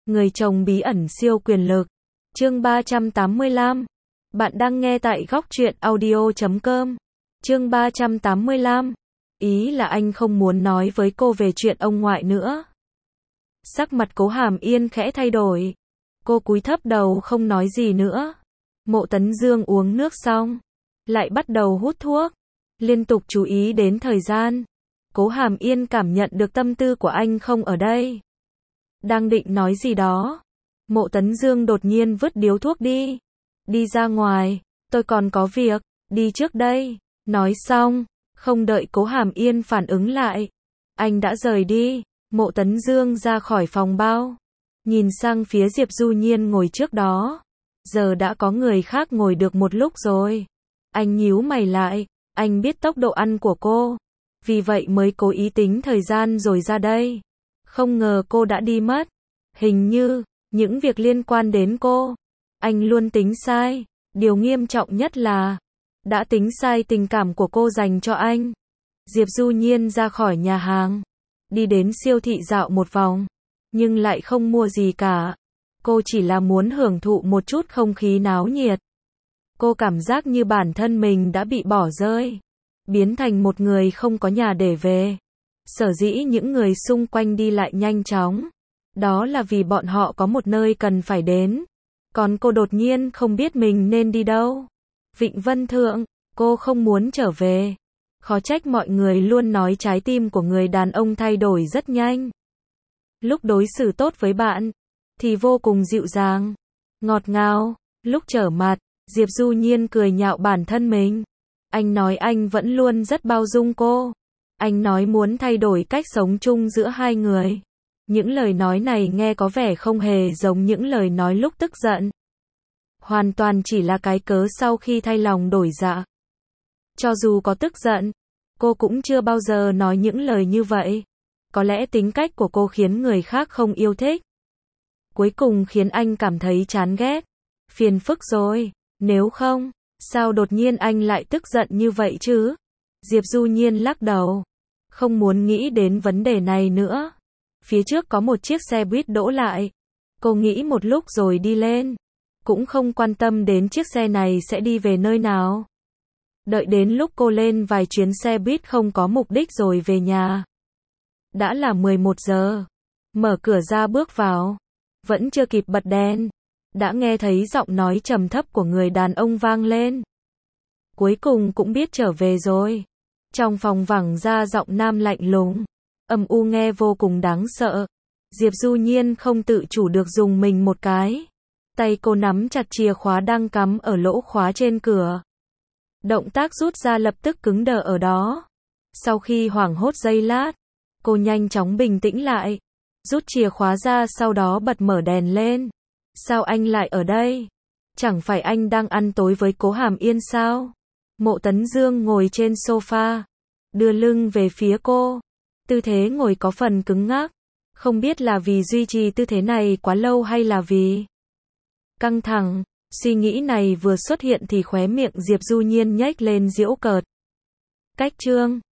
Người chồng bí ẩn siêu quyền lực. Chương 385. Bạn đang nghe tại góc truyện audio.com. Chương 385. Ý là anh không muốn nói với cô về chuyện ông ngoại nữa. Sắc mặt Cố Hàm Yên khẽ thay đổi. Cô cúi thấp đầu không nói gì nữa. Mộ Tấn Dương uống nước xong, lại bắt đầu hút thuốc, liên tục chú ý đến thời gian. Cố Hàm Yên cảm nhận được tâm tư của anh không ở đây. Đang định nói gì đó, Mộ Tấn Dương đột nhiên vứt điếu thuốc đi. Đi ra ngoài, tôi còn có việc, đi trước đây. Nói xong, không đợi Cố Hàm Yên phản ứng lại, anh đã rời đi. Mộ Tấn Dương ra khỏi phòng bao, nhìn sang phía Diệp Du Nhiên ngồi trước đó. Giờ đã có người khác ngồi được một lúc rồi. Anh nhíu mày lại, anh biết tốc độ ăn của cô, vì vậy mới cố ý tính thời gian rồi ra đây. Không ngờ cô đã đi mất. Hình như, những việc liên quan đến cô, anh luôn tính sai. Điều nghiêm trọng nhất là, đã tính sai tình cảm của cô dành cho anh. Diệp Du Nhiên ra khỏi nhà hàng, đi đến siêu thị dạo một vòng, nhưng lại không mua gì cả. Cô chỉ là muốn hưởng thụ một chút không khí náo nhiệt. Cô cảm giác như bản thân mình đã bị bỏ rơi, biến thành một người không có nhà để về. Sở dĩ những người xung quanh đi lại nhanh chóng, đó là vì bọn họ có một nơi cần phải đến. Còn cô đột nhiên không biết mình nên đi đâu. Vịnh Vân Thượng, cô không muốn trở về. Khó trách mọi người luôn nói trái tim của người đàn ông thay đổi rất nhanh. Lúc đối xử tốt với bạn, thì vô cùng dịu dàng, ngọt ngào. Lúc trở mặt, Diệp Du Nhiên cười nhạo bản thân mình. Anh nói anh vẫn luôn rất bao dung cô. Anh nói muốn thay đổi cách sống chung giữa hai người. Những lời nói này nghe có vẻ không hề giống những lời nói lúc tức giận. Hoàn toàn chỉ là cái cớ sau khi thay lòng đổi dạ. Cho dù có tức giận, cô cũng chưa bao giờ nói những lời như vậy. Có lẽ tính cách của cô khiến người khác không yêu thích. Cuối cùng khiến anh cảm thấy chán ghét. Phiền phức rồi, nếu không, sao đột nhiên anh lại tức giận như vậy chứ? Diệp Du Nhiên lắc đầu, không muốn nghĩ đến vấn đề này nữa. Phía trước có một chiếc xe buýt đỗ lại. Cô nghĩ một lúc rồi đi lên. Cũng không quan tâm đến chiếc xe này sẽ đi về nơi nào. Đợi đến lúc cô lên vài chuyến xe buýt không có mục đích rồi về nhà. Đã là 11 giờ. Mở cửa ra bước vào. Vẫn chưa kịp bật đèn, đã nghe thấy giọng nói trầm thấp của người đàn ông vang lên. Cuối cùng cũng biết trở về rồi. Trong phòng vẳng ra giọng nam lạnh lùng, âm u nghe vô cùng đáng sợ. Diệp Du Nhiên không tự chủ được dùng mình một cái. Tay cô nắm chặt chìa khóa đang cắm ở lỗ khóa trên cửa. Động tác rút ra lập tức cứng đờ ở đó. Sau khi hoảng hốt giây lát, cô nhanh chóng bình tĩnh lại. Rút chìa khóa ra sau đó bật mở đèn lên. Sao anh lại ở đây? Chẳng phải anh đang ăn tối với Cố Hàm Yên sao? Mộ Tấn Dương ngồi trên sofa, đưa lưng về phía cô. Tư thế ngồi có phần cứng ngắc. Không biết là vì duy trì tư thế này quá lâu hay là vì căng thẳng. Suy nghĩ này vừa xuất hiện thì khóe miệng Diệp Du Nhiên nhếch lên giễu cợt. Cách chương